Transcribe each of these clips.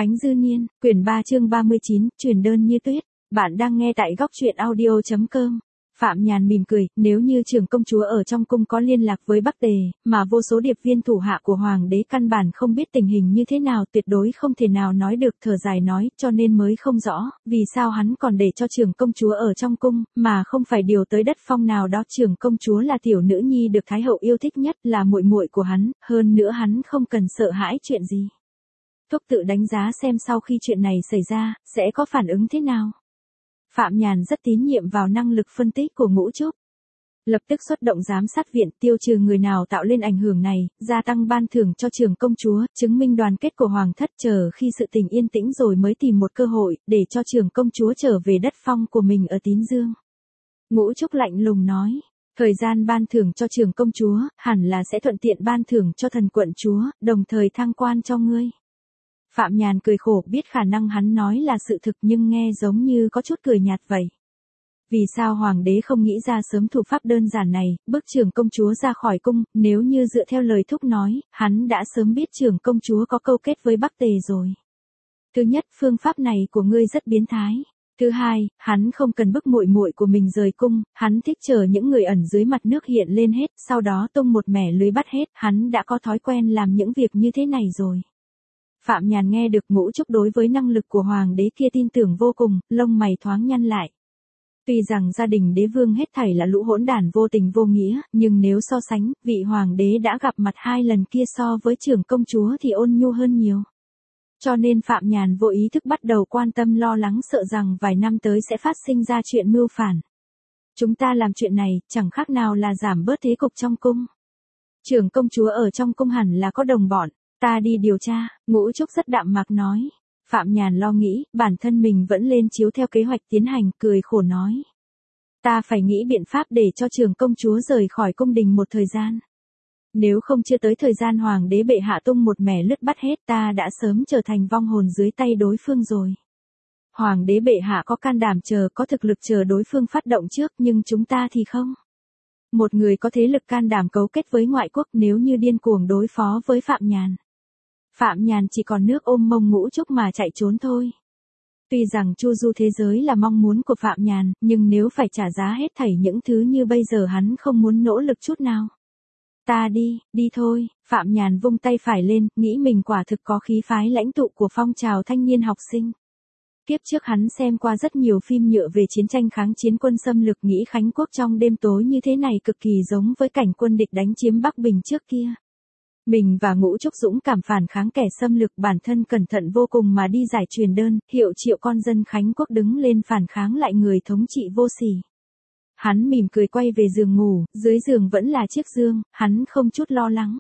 Khánh Dư Niên, quyển 3 chương 39, truyền đơn như tuyết. Bạn đang nghe tại góc truyện audio.com. Phạm Nhàn mỉm cười, nếu như trưởng công chúa ở trong cung có liên lạc với Bắc Tề, mà vô số điệp viên thủ hạ của hoàng đế căn bản không biết tình hình như thế nào, tuyệt đối không thể nào nói được, thở dài nói, cho nên mới không rõ, vì sao hắn còn để cho trưởng công chúa ở trong cung, mà không phải điều tới đất phong nào đó. Trưởng công chúa là tiểu nữ nhi được Thái hậu yêu thích nhất, là muội muội của hắn, hơn nữa hắn không cần sợ hãi chuyện gì. Thúc tự đánh giá xem sau khi chuyện này xảy ra, sẽ có phản ứng thế nào. Phạm Nhàn rất tín nhiệm vào năng lực phân tích của Ngũ Trúc. Lập tức xuất động giám sát viện, tiêu trừ người nào tạo lên ảnh hưởng này, gia tăng ban thưởng cho trưởng công chúa, chứng minh đoàn kết của hoàng thất, chờ khi sự tình yên tĩnh rồi mới tìm một cơ hội, để cho trưởng công chúa trở về đất phong của mình ở Tín Dương. Ngũ Trúc lạnh lùng nói, thời gian ban thưởng cho trưởng công chúa, hẳn là sẽ thuận tiện ban thưởng cho thần quận chúa, đồng thời thăng quan cho ngươi. Phạm Nhàn cười khổ, biết khả năng hắn nói là sự thực nhưng nghe giống như có chút cười nhạt vậy. Vì sao hoàng đế không nghĩ ra sớm thủ pháp đơn giản này, bức trưởng công chúa ra khỏi cung, nếu như dựa theo lời thúc nói, hắn đã sớm biết trưởng công chúa có câu kết với Bắc Tề rồi. Thứ nhất, phương pháp này của ngươi rất biến thái. Thứ hai, hắn không cần bức muội muội của mình rời cung, hắn thích chờ những người ẩn dưới mặt nước hiện lên hết, sau đó tung một mẻ lưới bắt hết, hắn đã có thói quen làm những việc như thế này rồi. Phạm Nhàn nghe được Ngũ Trúc đối với năng lực của hoàng đế kia tin tưởng vô cùng, lông mày thoáng nhăn lại. Tuy rằng gia đình đế vương hết thảy là lũ hỗn đản vô tình vô nghĩa, nhưng nếu so sánh, vị hoàng đế đã gặp mặt 2 lần kia so với trưởng công chúa thì ôn nhu hơn nhiều. Cho nên Phạm Nhàn vô ý thức bắt đầu quan tâm lo lắng, sợ rằng vài năm tới sẽ phát sinh ra chuyện mưu phản. Chúng ta làm chuyện này, chẳng khác nào là giảm bớt thế cục trong cung. Trưởng công chúa ở trong cung hẳn là có đồng bọn. Ta đi điều tra, Ngũ Trúc rất đạm mạc nói. Phạm Nhàn lo nghĩ, bản thân mình vẫn lên chiếu theo kế hoạch tiến hành, cười khổ nói. Ta phải nghĩ biện pháp để cho trưởng công chúa rời khỏi cung đình một thời gian. Nếu không chưa tới thời gian hoàng đế bệ hạ tung một mẻ lướt bắt hết, ta đã sớm trở thành vong hồn dưới tay đối phương rồi. Hoàng đế bệ hạ có can đảm chờ, có thực lực chờ đối phương phát động trước, nhưng chúng ta thì không. Một người có thế lực can đảm cấu kết với ngoại quốc, nếu như điên cuồng đối phó với Phạm Nhàn. Phạm Nhàn chỉ còn nước ôm mông Ngũ Trúc mà chạy trốn thôi. Tuy rằng chu du thế giới là mong muốn của Phạm Nhàn, nhưng nếu phải trả giá hết thảy những thứ như bây giờ hắn không muốn nỗ lực chút nào. Ta đi thôi, Phạm Nhàn vung tay phải lên, nghĩ mình quả thực có khí phái lãnh tụ của phong trào thanh niên học sinh. Kiếp trước hắn xem qua rất nhiều phim nhựa về chiến tranh kháng chiến quân xâm lược, nghĩ Khánh Quốc trong đêm tối như thế này cực kỳ giống với cảnh quân địch đánh chiếm Bắc Bình trước kia. Mình và Ngũ Trúc dũng cảm phản kháng kẻ xâm lược, bản thân cẩn thận vô cùng mà đi giải truyền đơn, hiệu triệu con dân Khánh Quốc đứng lên phản kháng lại người thống trị vô sỉ. Hắn mỉm cười quay về giường ngủ, dưới giường vẫn là chiếc dương, hắn không chút lo lắng.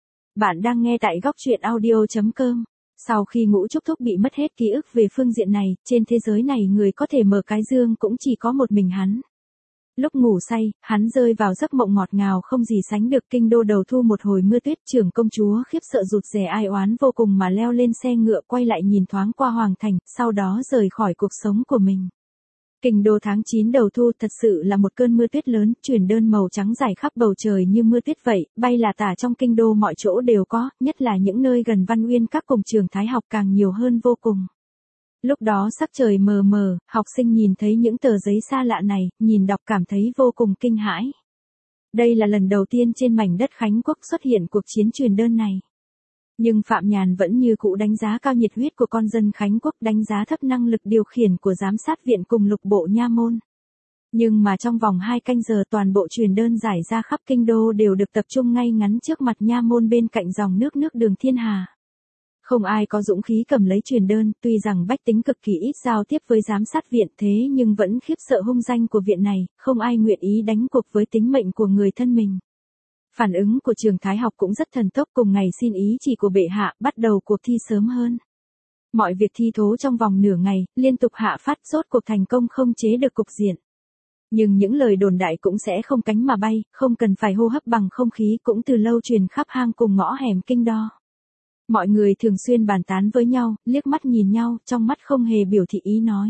Bạn đang nghe tại góc truyện audio.com. Sau khi Ngũ Trúc Thúc bị mất hết ký ức về phương diện này, trên thế giới này người có thể mở cái dương cũng chỉ có một mình hắn. Lúc ngủ say, hắn rơi vào giấc mộng ngọt ngào không gì sánh được. Kinh đô đầu thu một hồi mưa tuyết, trưởng công chúa khiếp sợ rụt rè ai oán vô cùng mà leo lên xe ngựa quay lại nhìn thoáng qua hoàng thành, sau đó rời khỏi cuộc sống của mình. Kinh đô tháng 9 đầu thu thật sự là một cơn mưa tuyết lớn, truyền đơn màu trắng rải khắp bầu trời như mưa tuyết vậy, bay là tả trong kinh đô mọi chỗ đều có, nhất là những nơi gần Văn Uyên các cùng trường Thái học càng nhiều hơn vô cùng. Lúc đó sắc trời mờ mờ, học sinh nhìn thấy những tờ giấy xa lạ này, nhìn đọc cảm thấy vô cùng kinh hãi. Đây là lần đầu tiên trên mảnh đất Khánh Quốc xuất hiện cuộc chiến truyền đơn này. Nhưng Phạm Nhàn vẫn như cũ đánh giá cao nhiệt huyết của con dân Khánh Quốc, đánh giá thấp năng lực điều khiển của giám sát viện cùng lục bộ nha môn. Nhưng mà trong vòng 2 canh giờ toàn bộ truyền đơn giải ra khắp kinh đô đều được tập trung ngay ngắn trước mặt nha môn bên cạnh dòng nước đường Thiên Hà. Không ai có dũng khí cầm lấy truyền đơn, tuy rằng bách tính cực kỳ ít giao tiếp với giám sát viện thế nhưng vẫn khiếp sợ hung danh của viện này, không ai nguyện ý đánh cuộc với tính mệnh của người thân mình. Phản ứng của trường Thái học cũng rất thần tốc, cùng ngày xin ý chỉ của bệ hạ, bắt đầu cuộc thi sớm hơn. Mọi việc thi thố trong vòng nửa ngày, liên tục hạ phát, rốt cuộc thành công không chế được cục diện. Nhưng những lời đồn đại cũng sẽ không cánh mà bay, không cần phải hô hấp bằng không khí cũng từ lâu truyền khắp hang cùng ngõ hẻm kinh đô. Mọi người thường xuyên bàn tán với nhau, liếc mắt nhìn nhau, trong mắt không hề biểu thị ý nói.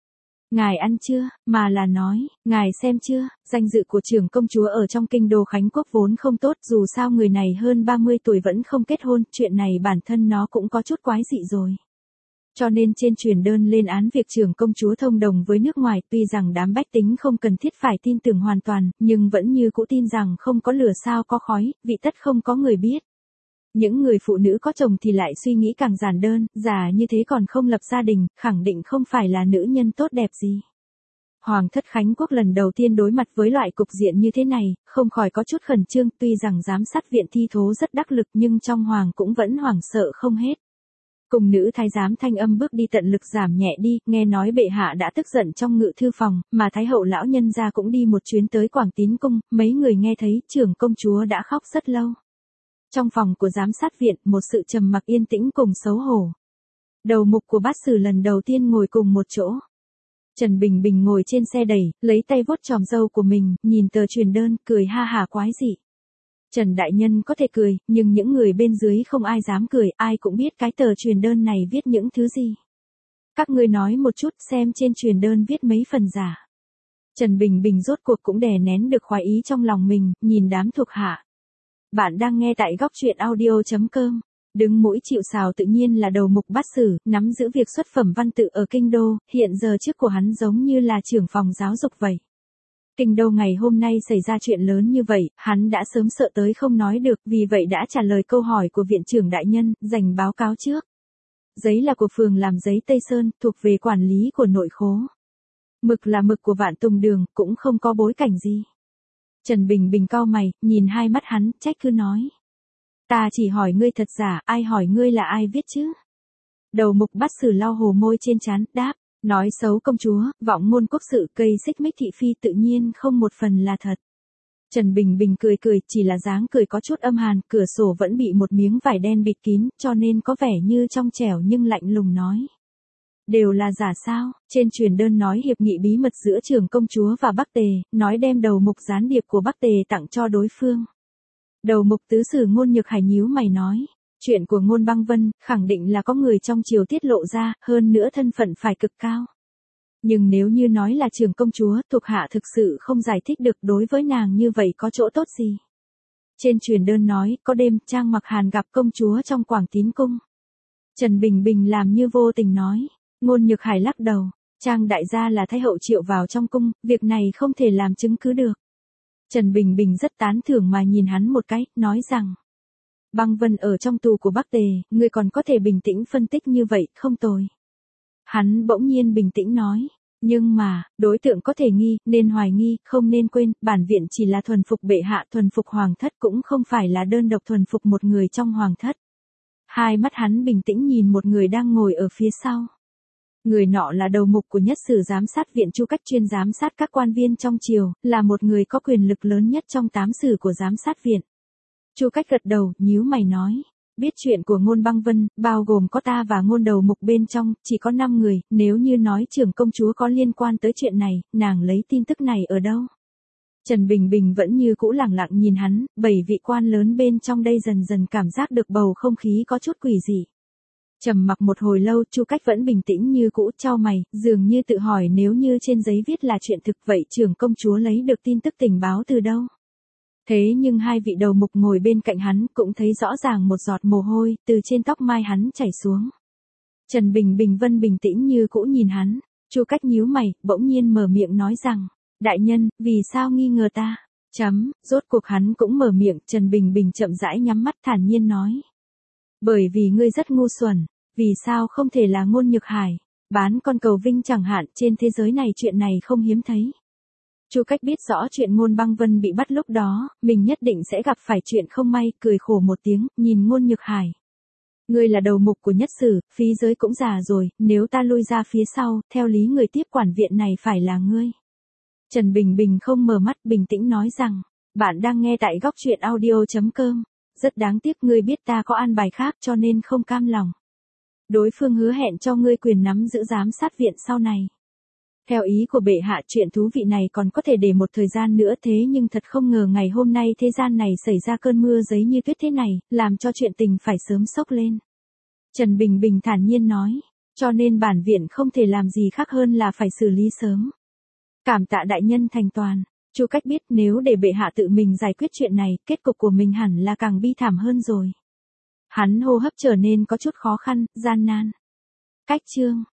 Ngài ăn chưa, mà là nói, ngài xem chưa, danh dự của trưởng công chúa ở trong kinh đô Khánh Quốc vốn không tốt, dù sao người này hơn 30 tuổi vẫn không kết hôn, chuyện này bản thân nó cũng có chút quái dị rồi. Cho nên trên truyền đơn lên án việc trưởng công chúa thông đồng với nước ngoài, tuy rằng đám bách tính không cần thiết phải tin tưởng hoàn toàn, nhưng vẫn như cũ tin rằng không có lửa sao có khói, vị tất không có người biết. Những người phụ nữ có chồng thì lại suy nghĩ càng giản đơn, già như thế còn không lập gia đình, khẳng định không phải là nữ nhân tốt đẹp gì. Hoàng thất Khánh Quốc lần đầu tiên đối mặt với loại cục diện như thế này, không khỏi có chút khẩn trương, tuy rằng giám sát viện thi thố rất đắc lực nhưng trong hoàng cũng vẫn hoảng sợ không hết. Cùng nữ thái giám thanh âm bước đi tận lực giảm nhẹ đi, nghe nói bệ hạ đã tức giận trong ngự thư phòng, mà thái hậu lão nhân gia cũng đi một chuyến tới Quảng Tín cung, mấy người nghe thấy trưởng công chúa đã khóc rất lâu. Trong phòng của giám sát viện, một sự trầm mặc yên tĩnh cùng xấu hổ. Đầu mục của bát sử lần đầu tiên ngồi cùng một chỗ. Trần Bình Bình ngồi trên xe đẩy, lấy tay vuốt chòm râu của mình, nhìn tờ truyền đơn, cười ha hả quái dị. Trần Đại Nhân có thể cười, nhưng những người bên dưới không ai dám cười, ai cũng biết cái tờ truyền đơn này viết những thứ gì. Các ngươi nói một chút xem trên truyền đơn viết mấy phần giả. Trần Bình Bình rốt cuộc cũng đè nén được khoái ý trong lòng mình, nhìn đám thuộc hạ. Bạn đang nghe tại góc truyện audio.com. Đứng mũi chịu sào tự nhiên là đầu mục bát sử, nắm giữ việc xuất phẩm văn tự ở kinh đô, hiện giờ chức của hắn giống như là trưởng phòng giáo dục vậy. Kinh đô ngày hôm nay xảy ra chuyện lớn như vậy, hắn đã sớm sợ tới không nói được, vì vậy đã trả lời câu hỏi của viện trưởng đại nhân, dành báo cáo trước. Giấy là của phường làm giấy Tây Sơn, thuộc về quản lý của nội khố. Mực là mực của Vạn Tùng Đường, cũng không có bối cảnh gì. Trần Bình Bình cau mày, nhìn hai mắt hắn, trách cứ nói. Ta chỉ hỏi ngươi thật giả, ai hỏi ngươi là ai viết chứ? Đầu mục bát sử lau hồ môi trên trán, đáp. Nói xấu công chúa, vọng ngôn quốc sự, cây xích mích thị phi tự nhiên không một phần là thật. Trần Bình Bình cười cười, chỉ là dáng cười có chút âm hàn, cửa sổ vẫn bị một miếng vải đen bịt kín, cho nên có vẻ như trong trẻo nhưng lạnh lùng nói. Đều là giả sao, trên truyền đơn nói hiệp nghị bí mật giữa trưởng công chúa và Bắc Tề, nói đem đầu mục gián điệp của Bắc Tề tặng cho đối phương. Đầu mục tứ sử Ngôn Nhược Hải nhíu mày nói. Chuyện của Ngôn Băng Vân, khẳng định là có người trong triều tiết lộ ra, hơn nữa thân phận phải cực cao. Nhưng nếu như nói là trưởng công chúa, thuộc hạ thực sự không giải thích được đối với nàng như vậy có chỗ tốt gì. Trên truyền đơn nói, có đêm, Trang Mặc Hàn gặp công chúa trong Quảng Tín cung. Trần Bình Bình làm như vô tình nói, Ngôn Nhược Hải lắc đầu, Trang đại gia là thái hậu triệu vào trong cung, việc này không thể làm chứng cứ được. Trần Bình Bình rất tán thưởng mà nhìn hắn một cái, nói rằng. Băng Vân ở trong tù của Bắc Tề, ngươi còn có thể bình tĩnh phân tích như vậy, không tồi. Hắn bỗng nhiên bình tĩnh nói, nhưng mà, đối tượng có thể nghi, nên hoài nghi, không nên quên, bản viện chỉ là thuần phục bệ hạ, thuần phục hoàng thất cũng không phải là đơn độc thuần phục một người trong hoàng thất. Hai mắt hắn bình tĩnh nhìn một người đang ngồi ở phía sau. Người nọ là đầu mục của nhất sử giám sát viện Chu Cách, chuyên giám sát các quan viên trong triều, là một người có quyền lực lớn nhất trong 8 sử của giám sát viện. Chu Cách gật đầu, nhíu mày nói, biết chuyện của Ngôn Băng Vân, bao gồm có ta và Ngôn đầu mục bên trong, chỉ có 5 người, nếu như nói trưởng công chúa có liên quan tới chuyện này, nàng lấy tin tức này ở đâu? Trần Bình Bình vẫn như cũ lẳng lặng nhìn hắn, 7 vị quan lớn bên trong đây dần dần cảm giác được bầu không khí có chút quỷ dị. Trầm mặc một hồi lâu, Chu Cách vẫn bình tĩnh như cũ, chau mày, dường như tự hỏi nếu như trên giấy viết là chuyện thực vậy trưởng công chúa lấy được tin tức tình báo từ đâu? Thế nhưng hai vị đầu mục ngồi bên cạnh hắn cũng thấy rõ ràng một giọt mồ hôi từ trên tóc mai hắn chảy xuống. Trần Bình Bình vẫn bình tĩnh như cũ nhìn hắn, Chu Cách nhíu mày, bỗng nhiên mở miệng nói rằng, đại nhân, vì sao nghi ngờ ta? Rốt cuộc hắn cũng mở miệng, Trần Bình Bình chậm rãi nhắm mắt thản nhiên nói. Bởi vì ngươi rất ngu xuẩn, vì sao không thể là Ngôn Nhược Hải, bán con cầu vinh chẳng hạn, trên thế giới này chuyện này không hiếm thấy. Chu Cách biết rõ chuyện Ngôn Băng Vân bị bắt lúc đó, mình nhất định sẽ gặp phải chuyện không may, cười khổ một tiếng, nhìn Ngôn Nhược Hải. Ngươi là đầu mục của nhất sử, phí giới cũng già rồi, nếu ta lui ra phía sau, theo lý người tiếp quản viện này phải là ngươi. Trần Bình Bình không mở mắt, bình tĩnh nói rằng, bạn đang nghe tại góc truyện audio.com. Rất đáng tiếc ngươi biết ta có an bài khác cho nên không cam lòng. Đối phương hứa hẹn cho ngươi quyền nắm giữ giám sát viện sau này. Theo ý của bệ hạ, chuyện thú vị này còn có thể để một thời gian nữa, thế nhưng thật không ngờ ngày hôm nay thế gian này xảy ra cơn mưa giấy như tuyết thế này, làm cho chuyện tình phải sớm sốc lên. Trần Bình Bình thản nhiên nói, cho nên bản viện không thể làm gì khác hơn là phải xử lý sớm. Cảm tạ đại nhân thành toàn. Chu Cách biết nếu để bệ hạ tự mình giải quyết chuyện này, kết cục của mình hẳn là càng bi thảm hơn rồi. Hắn hô hấp trở nên có chút khó khăn, gian nan. Cách chương